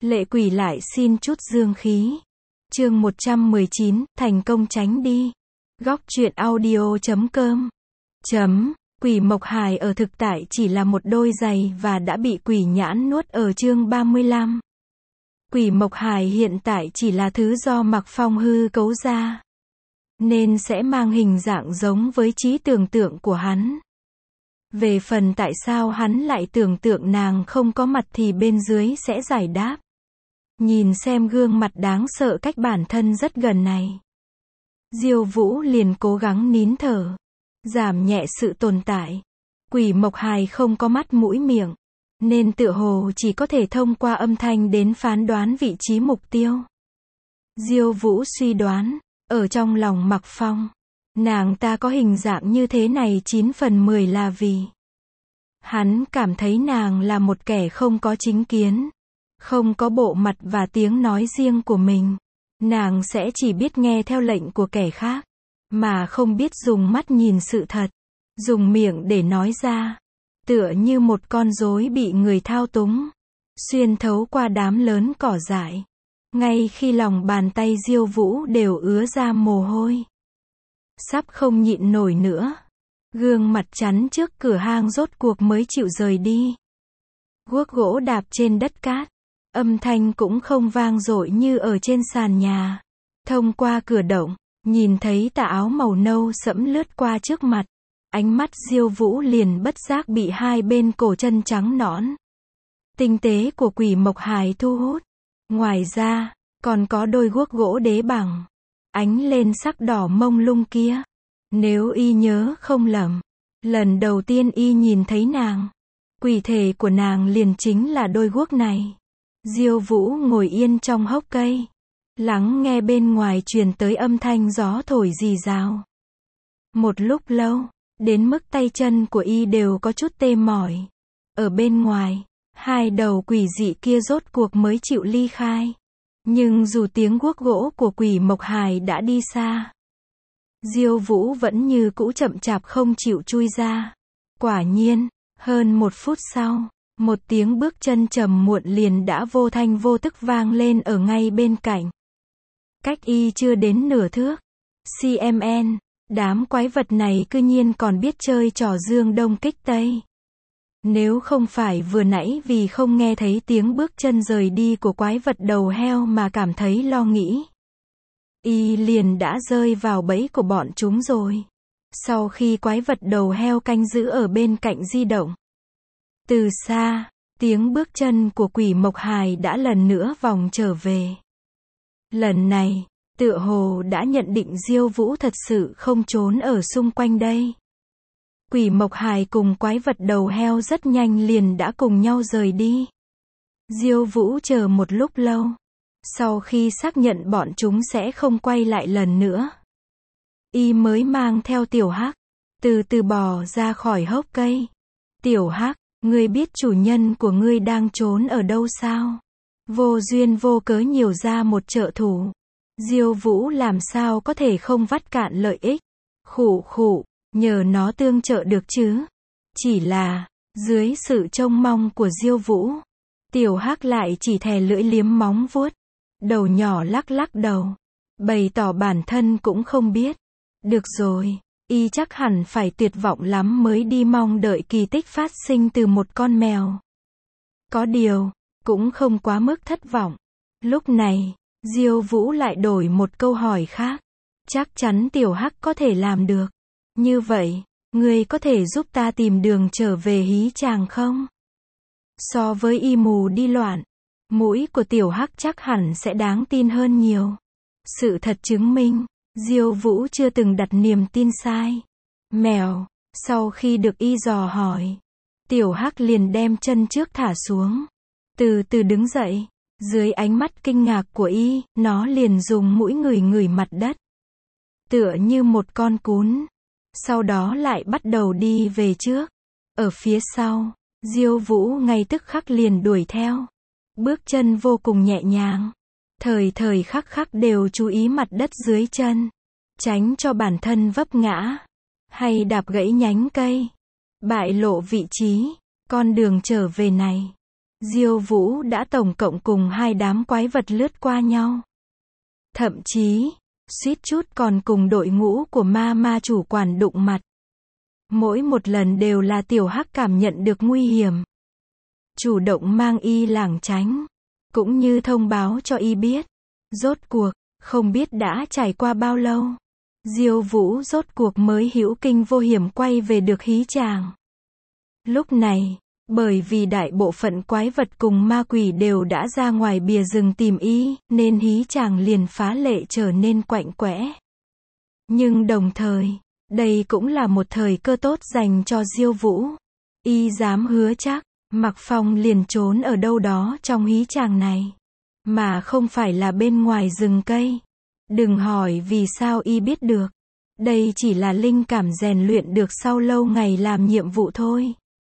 Lệ quỷ lại xin chút dương khí. Chương 119, thành công tránh đi. Góc truyện audio.com. Quỷ Mộc Hải ở thực tại chỉ là một đôi giày và đã bị quỷ nhãn nuốt ở chương 35. Quỷ Mộc Hải hiện tại chỉ là thứ do Mạc Phong hư cấu ra, nên sẽ mang hình dạng giống với trí tưởng tượng của hắn. Về phần tại sao hắn lại tưởng tượng nàng không có mặt thì bên dưới sẽ giải đáp. Nhìn xem gương mặt đáng sợ cách bản thân rất gần này, Diêu Vũ liền cố gắng nín thở, giảm nhẹ sự tồn tại. Quỷ Mộc Hải không có mắt mũi miệng, nên tựa hồ chỉ có thể thông qua âm thanh đến phán đoán vị trí mục tiêu. Diêu Vũ suy đoán, ở trong lòng Mạc Phong, nàng ta có hình dạng như thế này 9 phần 10 là vì hắn cảm thấy nàng là một kẻ không có chính kiến, không có bộ mặt và tiếng nói riêng của mình. Nàng sẽ chỉ biết nghe theo lệnh của kẻ khác, mà không biết dùng mắt nhìn sự thật, dùng miệng để nói ra. Tựa như một con rối bị người thao túng, xuyên thấu qua đám lớn cỏ dại. Ngay khi lòng bàn tay Diêu Vũ đều ứa ra mồ hôi, sắp không nhịn nổi nữa, gương mặt chắn trước cửa hang rốt cuộc mới chịu rời đi. Guốc gỗ đạp trên đất cát, âm thanh cũng không vang dội như ở trên sàn nhà. Thông qua cửa động, nhìn thấy tà áo màu nâu sẫm lướt qua trước mặt, ánh mắt Diêu Vũ liền bất giác bị hai bên cổ chân trắng nõn, tinh tế của Quỷ Mộc Hải thu hút. Ngoài ra, còn có đôi guốc gỗ đế bằng, ánh lên sắc đỏ mông lung kia. Nếu y nhớ không lầm, lần đầu tiên y nhìn thấy nàng, quỷ thể của nàng liền chính là đôi guốc này. Diêu Vũ ngồi yên trong hốc cây, lắng nghe bên ngoài truyền tới âm thanh gió thổi rì rào. Một lúc lâu, đến mức tay chân của y đều có chút tê mỏi. Ở bên ngoài, hai đầu quỷ dị kia rốt cuộc mới chịu ly khai. Nhưng dù tiếng guốc gỗ của Quỷ Mộc Hải đã đi xa, Diêu Vũ vẫn như cũ chậm chạp không chịu chui ra. Quả nhiên, hơn 1 phút sau, một tiếng bước chân trầm muộn liền đã vô thanh vô tức vang lên ở ngay bên cạnh. Cách y chưa đến nửa thước. CMN, đám quái vật này cư nhiên còn biết chơi trò dương đông kích tây. Nếu không phải vừa nãy vì không nghe thấy tiếng bước chân rời đi của quái vật đầu heo mà cảm thấy lo nghĩ, y liền đã rơi vào bẫy của bọn chúng rồi. Sau khi quái vật đầu heo canh giữ ở bên cạnh di động, từ xa, tiếng bước chân của Quỷ Mộc Hải đã lần nữa vòng trở về. Lần này, tựa hồ đã nhận định Diêu Vũ thật sự không trốn ở xung quanh đây. Quỷ Mộc Hải cùng quái vật đầu heo rất nhanh liền đã cùng nhau rời đi. Diêu Vũ chờ một lúc lâu, sau khi xác nhận bọn chúng sẽ không quay lại lần nữa, y mới mang theo Tiểu Hắc, từ từ bò ra khỏi hốc cây. Tiểu Hắc, ngươi biết chủ nhân của ngươi đang trốn ở đâu sao? Vô duyên vô cớ nhiều ra một trợ thủ, Diêu Vũ làm sao có thể không vắt cạn lợi ích. Khụ khụ, nhờ nó tương trợ được chứ. Chỉ là, dưới sự trông mong của Diêu Vũ, Tiểu Hắc lại chỉ thè lưỡi liếm móng vuốt, đầu nhỏ lắc lắc đầu, bày tỏ bản thân cũng không biết. Được rồi, y chắc hẳn phải tuyệt vọng lắm mới đi mong đợi kỳ tích phát sinh từ một con mèo. Có điều, cũng không quá mức thất vọng. Lúc này, Diêu Vũ lại đổi một câu hỏi khác. Chắc chắn Tiểu Hắc có thể làm được. Như vậy, ngươi có thể giúp ta tìm đường trở về Hí Tràng không? So với y mù đi loạn, mũi của Tiểu Hắc chắc hẳn sẽ đáng tin hơn nhiều. Sự thật chứng minh, Diêu Vũ chưa từng đặt niềm tin sai. Mèo, sau khi được y dò hỏi, Tiểu Hắc liền đem chân trước thả xuống, từ từ đứng dậy. Dưới ánh mắt kinh ngạc của y, nó liền dùng mũi ngửi ngửi mặt đất, tựa như một con cún. Sau đó lại bắt đầu đi về trước. Ở phía sau, Diêu Vũ ngay tức khắc liền đuổi theo. Bước chân vô cùng nhẹ nhàng, thời thời khắc khắc đều chú ý mặt đất dưới chân, tránh cho bản thân vấp ngã, hay đạp gãy nhánh cây, bại lộ vị trí. Con đường trở về này, Diêu Vũ đã tổng cộng cùng hai đám quái vật lướt qua nhau. Thậm chí, suýt chút còn cùng đội ngũ của ma chủ quản đụng mặt. Mỗi một lần đều là Tiểu Hắc cảm nhận được nguy hiểm, chủ động mang y lảng tránh, cũng như thông báo cho y biết. Rốt cuộc, không biết đã trải qua bao lâu, Diêu Vũ rốt cuộc mới hữu kinh vô hiểm quay về được hí tràng. Lúc này, bởi vì đại bộ phận quái vật cùng ma quỷ đều đã ra ngoài bìa rừng tìm y, nên hí tràng liền phá lệ trở nên quạnh quẽ. Nhưng đồng thời, đây cũng là một thời cơ tốt dành cho Diêu Vũ. Y dám hứa chắc, Mạc Phong liền trốn ở đâu đó trong hí tràng này, mà không phải là bên ngoài rừng cây. Đừng hỏi vì sao y biết được. Đây chỉ là linh cảm rèn luyện được sau lâu ngày làm nhiệm vụ thôi.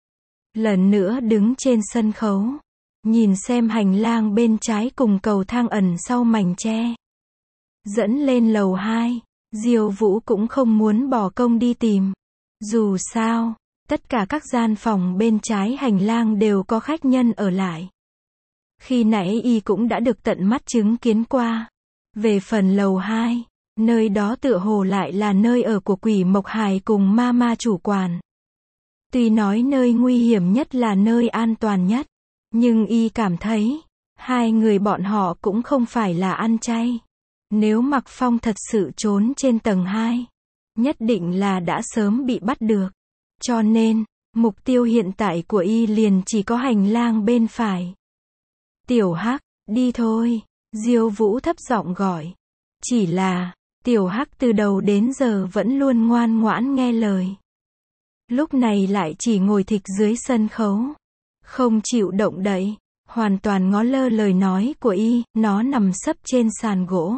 Lần nữa đứng trên sân khấu, nhìn xem hành lang bên trái cùng cầu thang ẩn sau mảnh tre dẫn lên lầu 2, Diêu Vũ cũng không muốn bỏ công đi tìm. Dù sao, tất cả các gian phòng bên trái hành lang đều có khách nhân ở lại. Khi nãy y cũng đã được tận mắt chứng kiến qua. Về phần lầu 2, nơi đó tựa hồ lại là nơi ở của Quỷ Mộc Hải cùng ma chủ quản. Tuy nói nơi nguy hiểm nhất là nơi an toàn nhất, nhưng y cảm thấy, hai người bọn họ cũng không phải là ăn chay. Nếu Mạc Phong thật sự trốn trên tầng 2, nhất định là đã sớm bị bắt được. Cho nên, mục tiêu hiện tại của y liền chỉ có hành lang bên phải. Tiểu Hắc, đi thôi, Diêu Vũ thấp giọng gọi. Chỉ là, Tiểu Hắc từ đầu đến giờ vẫn luôn ngoan ngoãn nghe lời. Lúc này lại chỉ ngồi thịch dưới sân khấu, không chịu động đậy, hoàn toàn ngó lơ lời nói của y. Nó nằm sấp trên sàn gỗ,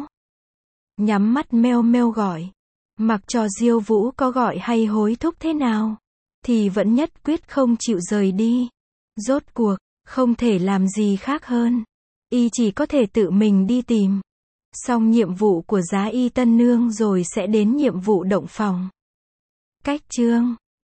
nhắm mắt meo meo gọi. Mặc cho Diêu Vũ có gọi hay hối thúc thế nào, thì vẫn nhất quyết không chịu rời đi. Rốt cuộc, không thể làm gì khác hơn. Y chỉ có thể tự mình đi tìm. Xong nhiệm vụ của Giá Y Tân Nương rồi sẽ đến nhiệm vụ động phòng. Cách chương